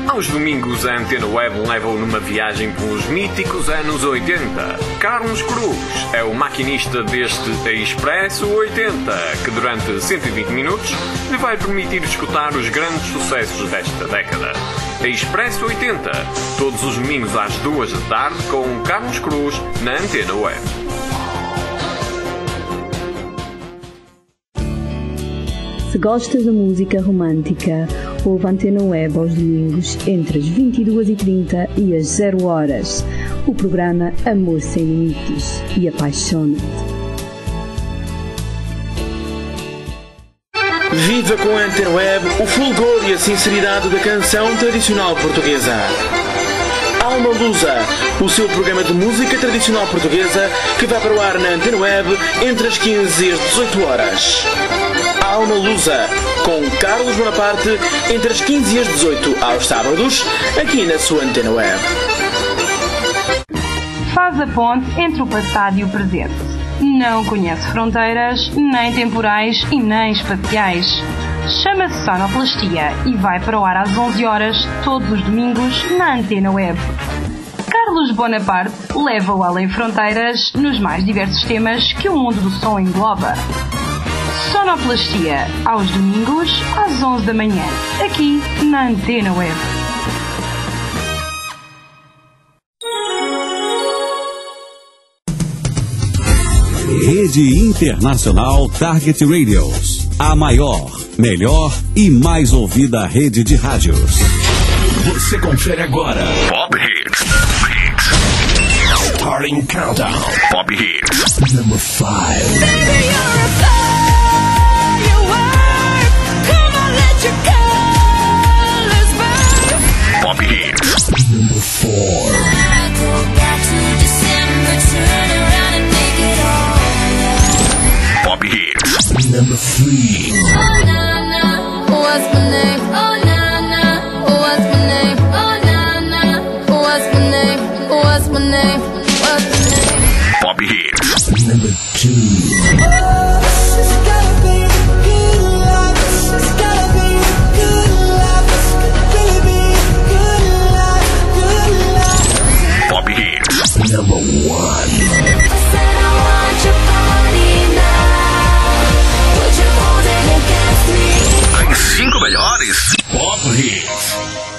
Aos domingos, a Antena Web leva-o numa viagem pelos míticos anos 80. Carlos Cruz é o maquinista deste Expresso 80, que durante 120 minutos lhe vai permitir escutar os grandes sucessos desta década. Expresso 80, todos os domingos às 2 da tarde, com Carlos Cruz na Antena Web. Se gostas da música romântica, ouve a Antena Web aos domingos entre as 22h30 e as 0h. O programa Amor Sem Limites e Apaixona-te. Viva com a Antena Web o fulgor e a sinceridade da canção tradicional portuguesa. Alma Lusa, o seu programa de música tradicional portuguesa que vai para o ar na Antena Web entre as 15 e as 18h. Alma Lusa, com Carlos Bonaparte, entre as 15 e as 18 aos sábados, aqui na sua Antena Web. Faz a ponte entre o passado e o presente. Não conhece fronteiras, nem temporais e nem espaciais. Chama-se Sonoplastia e vai para o ar às 11h, todos os domingos, na Antena Web. Carlos Bonaparte leva-o além fronteiras nos mais diversos temas que o mundo do som engloba. Sonoplastia, aos domingos, às 11 da manhã, aqui na Antena Web. Rede Internacional Target Radios. A maior, melhor e mais ouvida rede de rádios. Você confere agora. Pop Hits. Starting Countdown. Pop Hits. Number 5. Baby, you're a firework. Come on, let your colors burn. Pop Hits. Number 4. I go back to December, turn around and make it all. Pop Hits. Number 3. Oh, na, na, what's my name? Oh, na, na, what's my name? Oh, na, na, what's my name? What's my name? What's my name? Pop Hits. Number 2. Oh, it's gotta be the good life. It's gotta be the good life. It's gotta be good life, good life. Pop Hits. Number 1. I said I want your body now. Would you hold it against me? As 5 melhores. Pop Hits.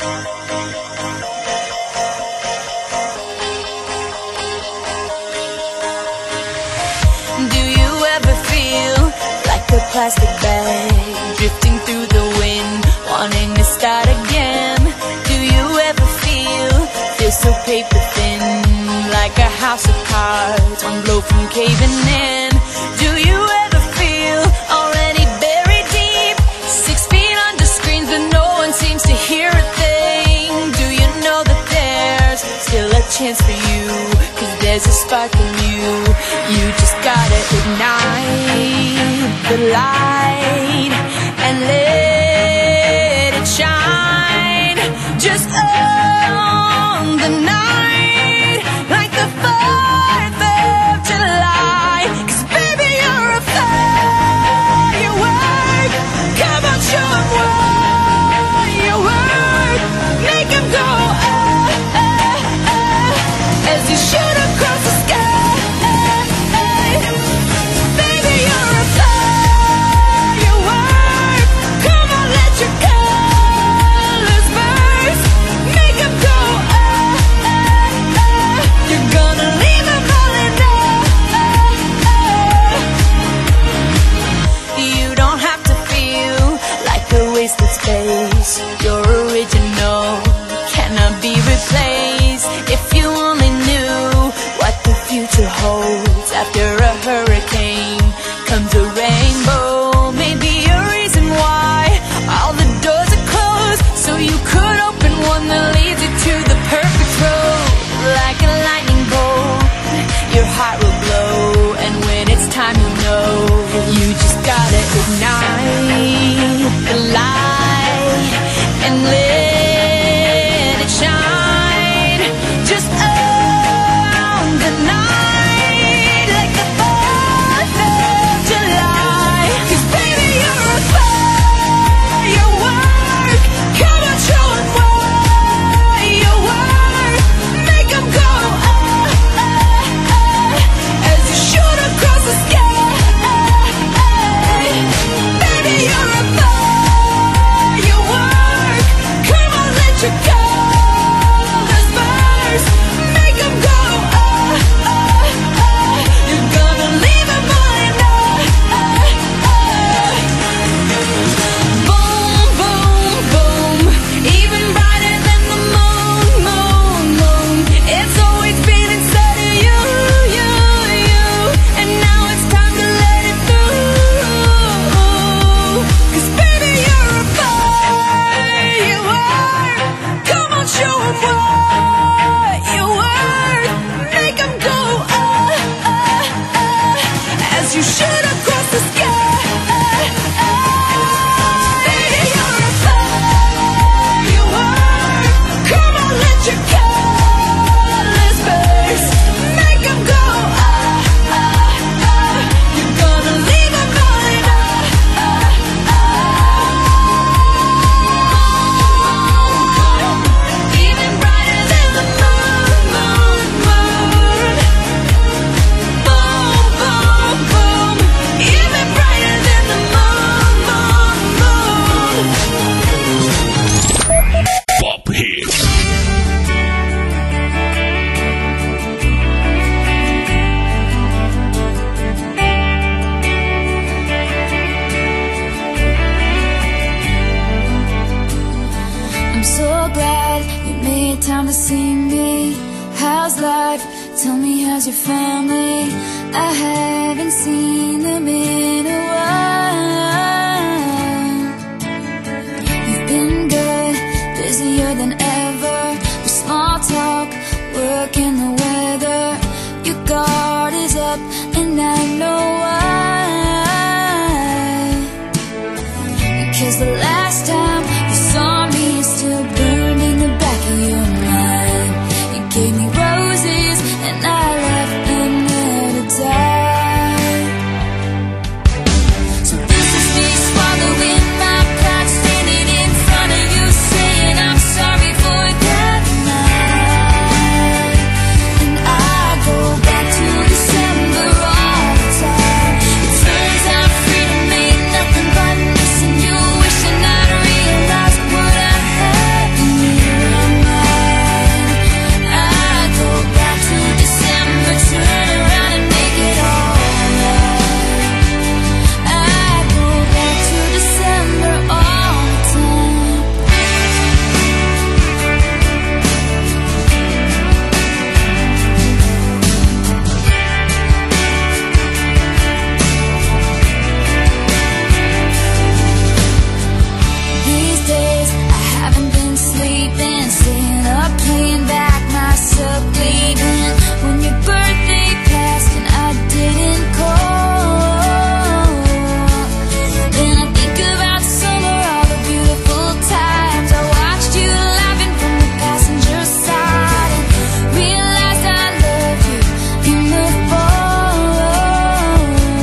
Do you ever feel like a plastic bag drifting through the wind, wanting to start again? Do you ever feel so paper thin, like a house of cards, one blow from caving in? Do you ever feel already buried deep, 6 feet under screens but no one seems to hear a thing? Do you know that there's still a chance for you, 'cause there's a spark in you? You just gotta ignite the light and let it shine. Just own the night like the 4th of July. 'Cause baby, you're a firework. Come on, show 'em what you work. Make 'em go as you shoot across the sky. Baby, you're a firework. how's your family? I haven't seen them in a while. You've been good, busier than ever, with small talk, work and the weather. Your guard is up and I know why. Because the last time you saw me is still burned in the back of your mind. You gave me roses and I left them there to die. So this is me swallowing my pride, standing in front of you saying I'm sorry for that night. And I go back to December all the time. It turns out freedom ain't nothing but missing you, wishing I'd realized what I had in my mind. I go back to December, turn around and make it alright. I go back to December all the time. These days I haven't been sleeping, staying up, playing back myself, bleeding. When your birthday passed and I didn't call, then I think about summer, all the beautiful times I watched you laughing from the passenger side, and realized I loved you in the fall.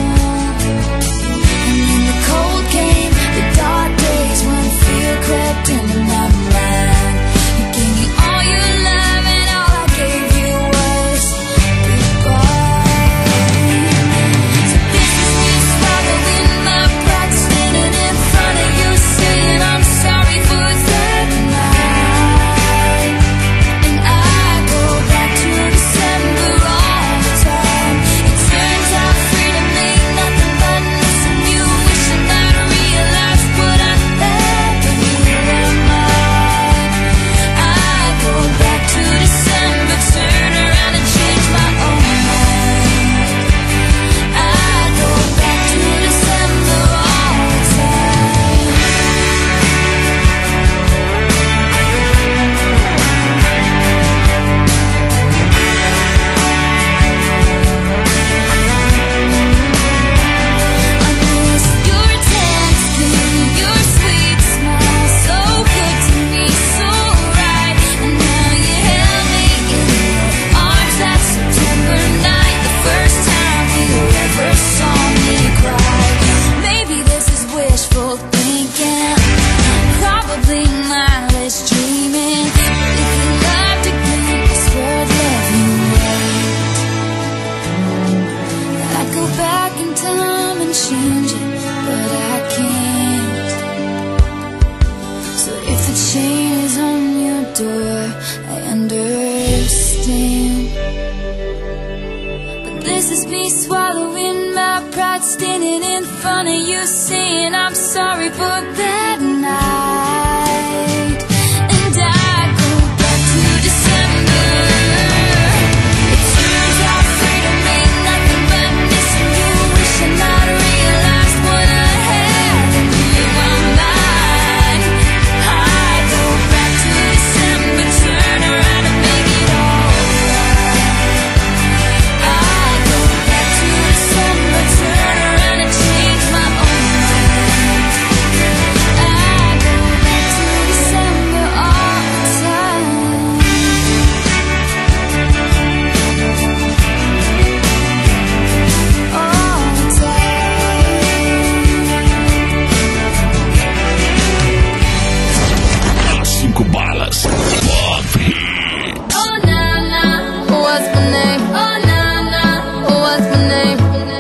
And then the cold came, the dark days when fear crept into my mind. You gave me all your love and all I gave you was goodbye. So this is me swallowing my pride, standing in front of you saying I'm sorry for that night. And I go back to December all the time. It turns out freedom ain't nothing but missing you, wishing I'd realized what I had in my mind. I go back to December, turn around and change my own mind. I go back to December all the time. I miss your texting, your sweet smile, so good to me, so right. And now you held me in your arms that September night, the first time you ever saw me cry. Maybe this is wishful thinking, probably mindless dreaming. If you loved again, it's worth loving right. I'd go back in time and change it, but I can't. So if the chain is on your door, I understand. But this is me swallowing my pride, standing in front of you saying I'm sorry for that night. And I go back to December. It turns out freedom ain't nothing but missing you, wishing I'd realized what I had in my mind. I go back to December, turn around and make it alright. I go back to December, turn around and change my own mind. I go back to December all the time. All the time. 5 balas. Pop Hit. Oh na na, what's my name? Oh na na, what's my name?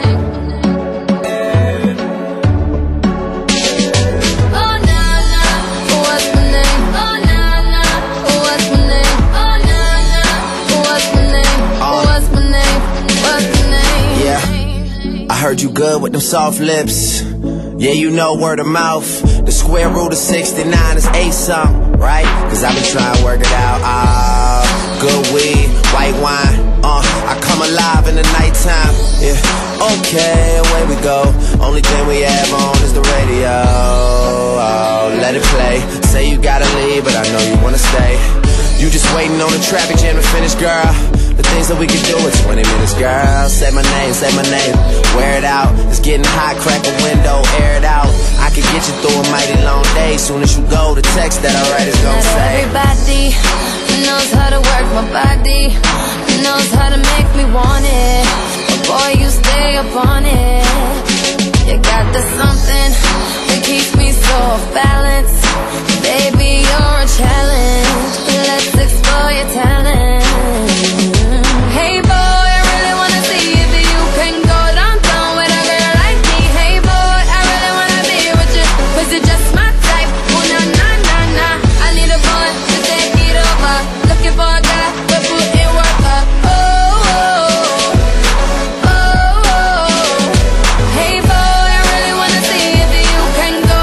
Oh na na, what's my name? Oh na na, what's my name? Oh na na, what's my name? What's my name? What's my name? Yeah. I heard you good with them soft lips. Yeah, you know word of mouth. The square root of 69 is 8 something, right? Cause I been trying to work it out. good weed, white wine. I come alive in the nighttime. Yeah, okay, away we go. Only thing we have on is the radio. Oh, let it play. Say you gotta leave, but I know you wanna stay. You just waiting on the traffic jam to finish, girl. The things that we can do in 20 minutes, girl. Say my name, wear it out. It's getting hot, crack a window, air it out. I can get you through a mighty long day. Soon as you go, the text that I write is gonna say. Everybody knows how to work my body, knows how to make me want it. But boy, you stay up on it. You got the something that keeps me so off balance. Baby, you're a challenge. Let's explore your talent. Hey boy, I really wanna see if you can go downtown with a girl like me. Hey boy, I really wanna be with you, 'cause you're just my type. Oh na na na na, I need a boy to take it over. Looking for a guy to put in work up. Oh, oh, oh, oh. Hey boy, I really wanna see if you can go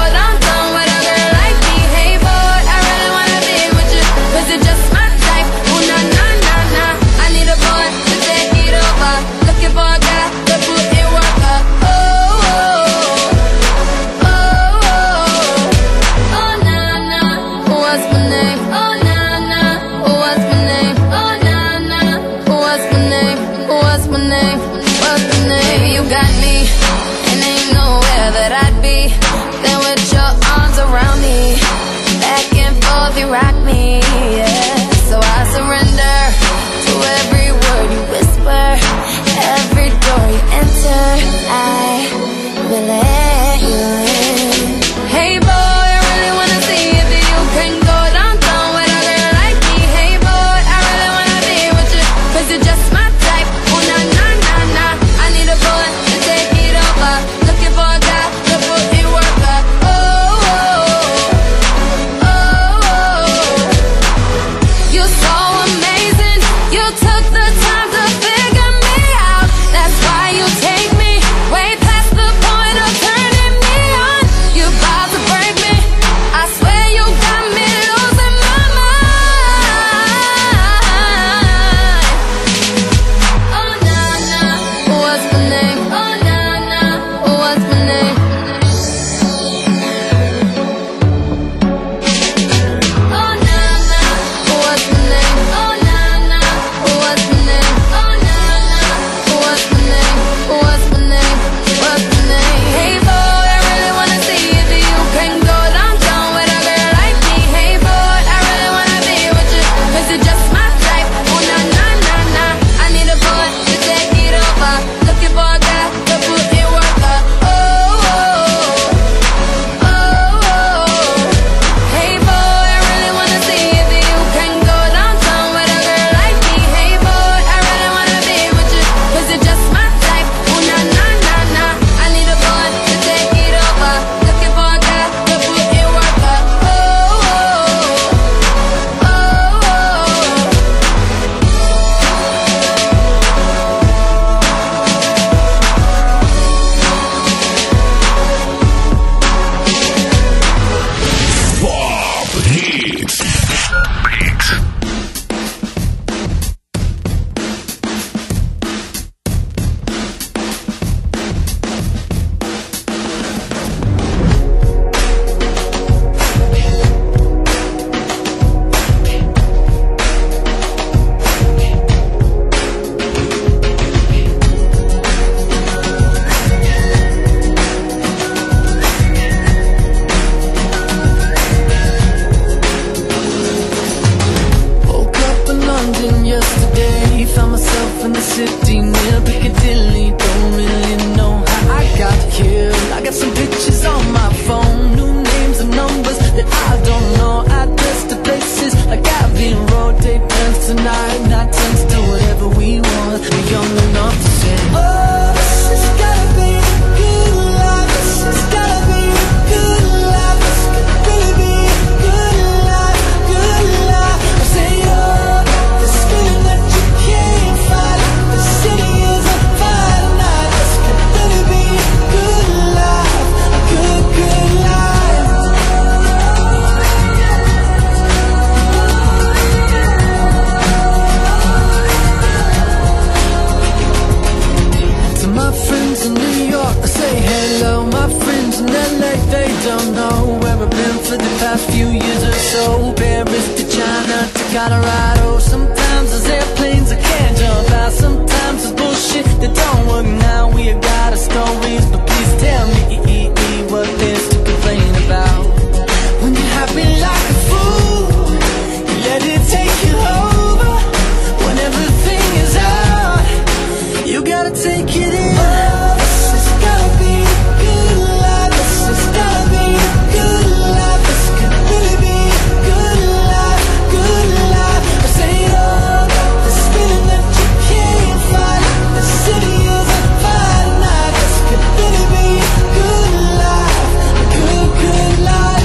for the past few years or so. Paris to China to Colorado. Sometimes there's airplanes I can't jump out. Sometimes there's bullshit that don't work now. We have got our stories, but please tell me what there's to complain about. When you're happy like a fool, you let it take you over. When everything is out, you gotta take it in. Oh, this has gotta be a good life. This has gotta be a good life. This could really be a good life, good life. I say, oh, this feeling that you can't fight. The city is on fire tonight. This could really be a good life, a good, good life.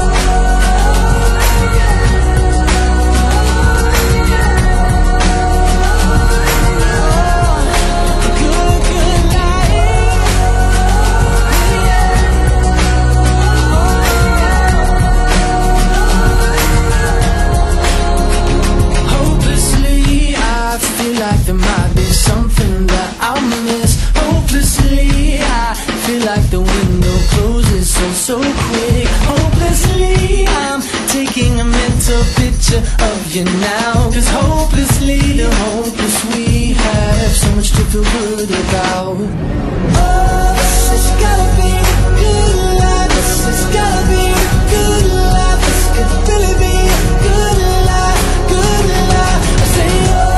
Like there might be something that I'll miss. Hopelessly, I feel like the window closes so quick. Hopelessly, I'm taking a mental picture of you now. Cause hopelessly, the hopeless we have so much to feel good about. Oh, this has gotta be a good life. This has gotta be a good life. This could really be a good life, good life. I say, oh,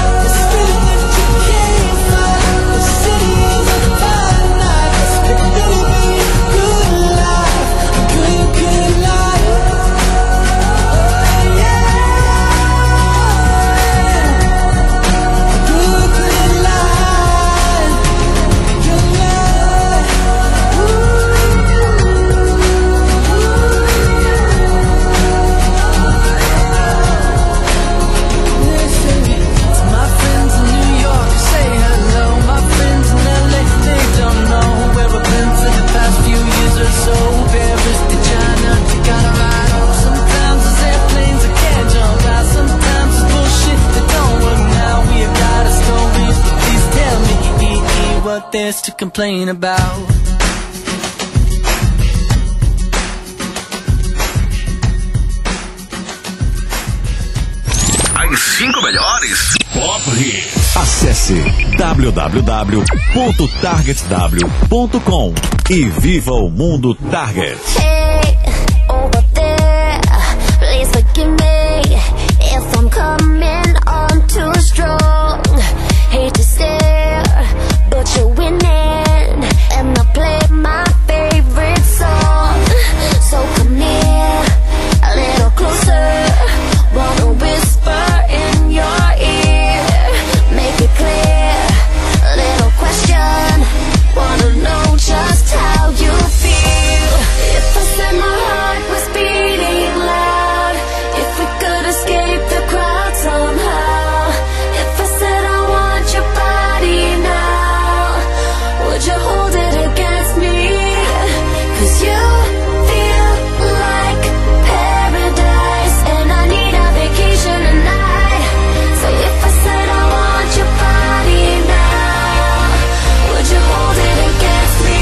what there's to complain about. As 5 melhores Pop Hits. Acesse www.targetw.com e viva o mundo Target. Hey, over there, please forgive me if I'm coming on too strong. Hate to stare, but you're winning, and I play my favorite song. So come here, a little closer. Wanna whisper in your ear, make it clear. A little question, wanna know just how you feel. If I said my heart was beating loud, if we could escape the crowd somehow. If I said I want your body now, would you hold it against me? 'Cause you feel like paradise, and I need a vacation tonight. So if I said I want your body now, would you hold it against me?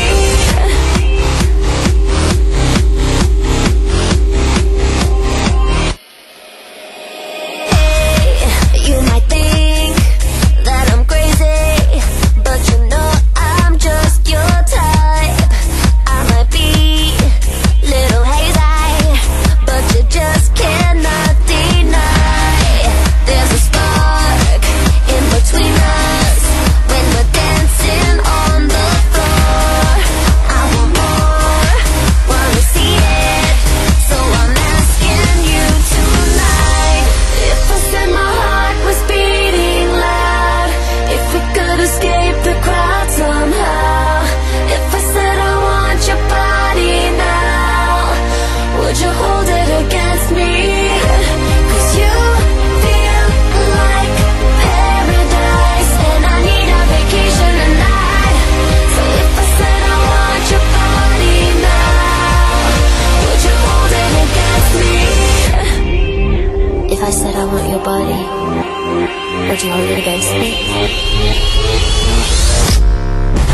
Hey, you might think that I'm crazy, but you know I'm just your type. I might be little hazy, but you just cannot deny. There's a spark in between us when we're dancing on the floor. I want more, wanna see it, so I'm asking you tonight. If I said my heart was beating loud, if we could escape the crowd somehow. If I said I want your body now, would you hold it against me? 'Cause you feel like paradise, and I need a vacation tonight. So if I said I want your body now, would you hold it against me? If I said I want your body, would you hold it against me?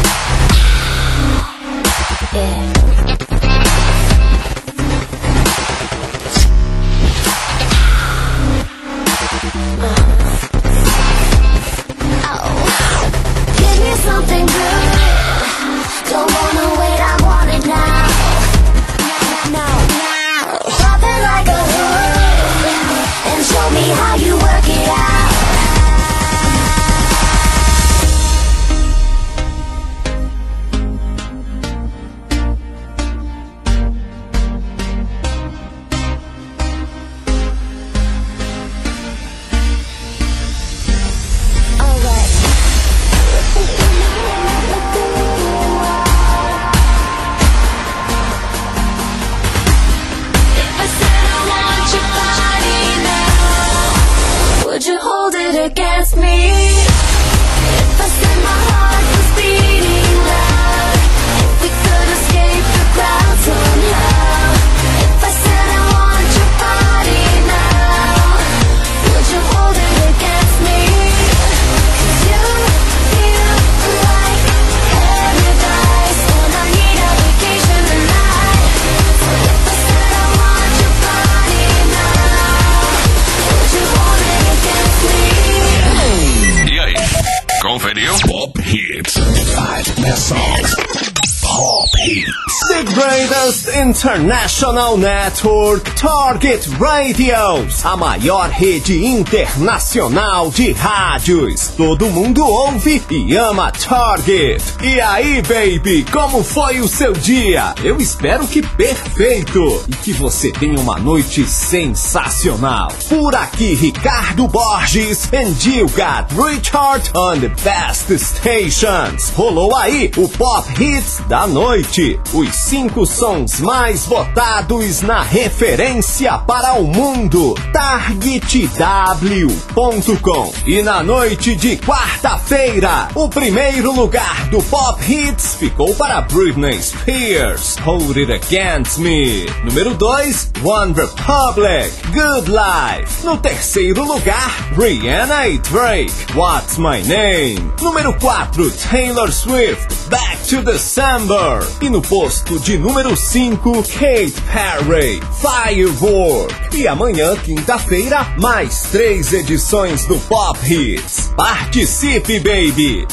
Yeah. International Network Target Radios, a maior rede internacional de rádios. Todo mundo ouve e ama Target. E aí, baby, como foi o seu dia? Eu espero que perfeito e que você tenha uma noite sensacional. Por aqui, Ricardo Borges, and you got Richard on the best stations. Rolou aí o Pop Hits da noite, os 5 sons mais votados na referência para o mundo, targetw.com. E na noite de quarta-feira, o primeiro lugar do Pop Hits ficou para Britney Spears, Hold It Against Me. Número 2, One Republic, Good Life. No terceiro lugar, Rihanna e Drake, What's My Name. Número 4, Taylor Swift, Back to December. E no posto de número 5, Katy Perry, Firework. E amanhã, quinta-feira, mais 3 edições do Pop Hits. Participe, baby!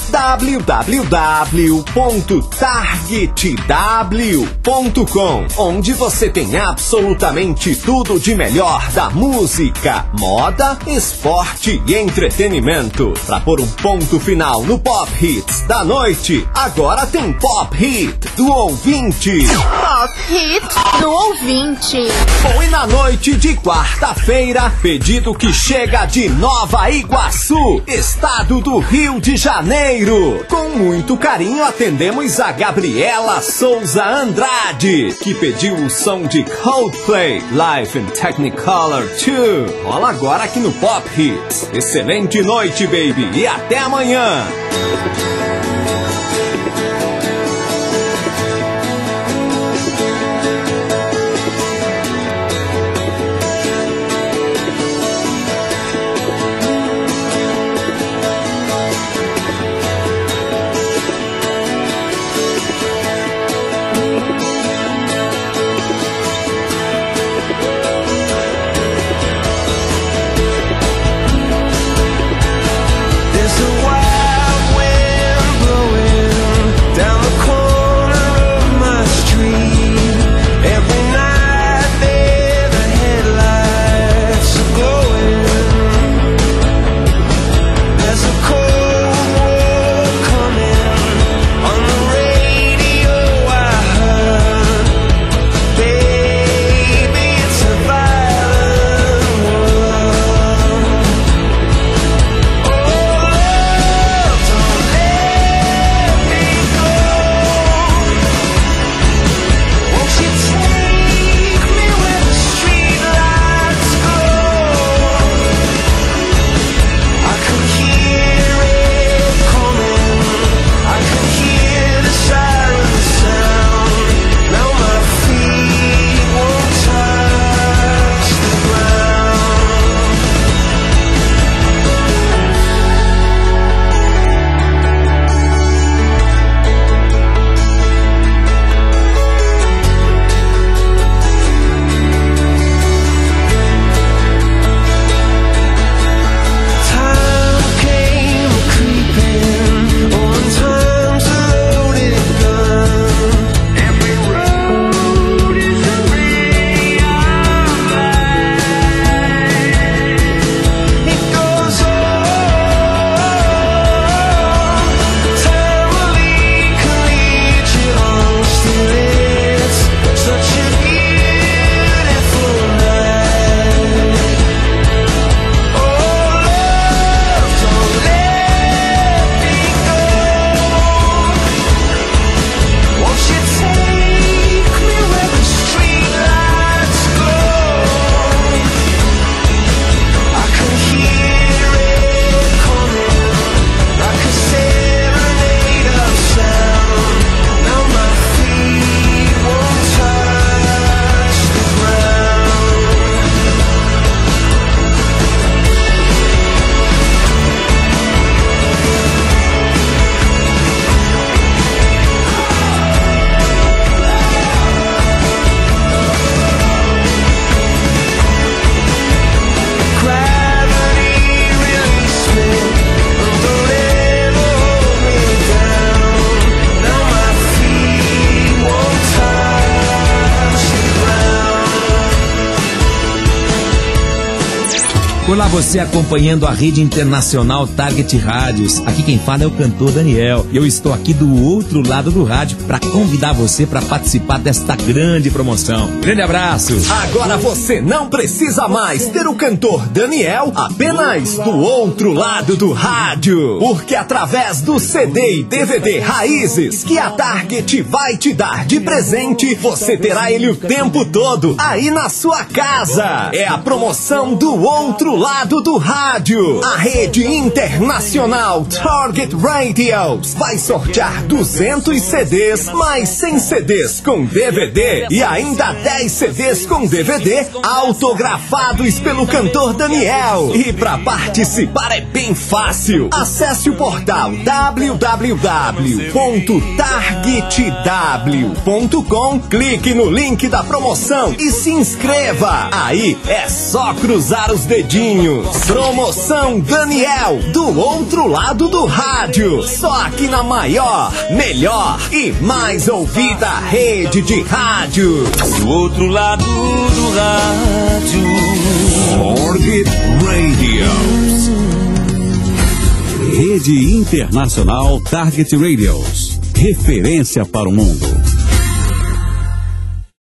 www.targetw.com, onde você tem absolutamente tudo de melhor da música, moda, esporte e entretenimento. Pra pôr um ponto final no Pop Hits da noite, agora tem Pop Hit do ouvinte. Pop Hit do ouvinte. Bom, e na noite de quarta-feira, pedido que chega de Nova Iguaçu, estado do Rio de Janeiro. Com muito carinho atendemos a Gabriela Souza Andrade, que pediu o som de Coldplay, Live in Technicolor 2. Rola agora aqui no Pop Hits. Excelente noite, baby, e até amanhã. There's a wild wind Olá, você acompanhando a rede internacional Target Rádios. Aqui quem fala é o cantor Daniel. E eu estou aqui do outro lado do rádio para convidar você para participar desta grande promoção. Grande abraço. Agora você não precisa mais ter o cantor Daniel apenas do outro lado do rádio. Porque através do CD e DVD Raízes que a Target vai te dar de presente, você terá ele o tempo todo aí na sua casa. É a promoção do outro lado do rádio. A rede internacional Target Radios vai sortear 200 CDs, mais 100 CDs com DVD e ainda 10 CDs com DVD autografados pelo cantor Daniel. E para participar é bem fácil. Acesse o portal www.targetw.com, clique no link da promoção e se inscreva. Aí é só cruzar os dedinhos. Promoção Daniel, do outro lado do rádio. Só aqui na maior, melhor e mais ouvida rede de rádio. Do outro lado do rádio. Target Radios. Rede Internacional Target Radios. Referência para o mundo.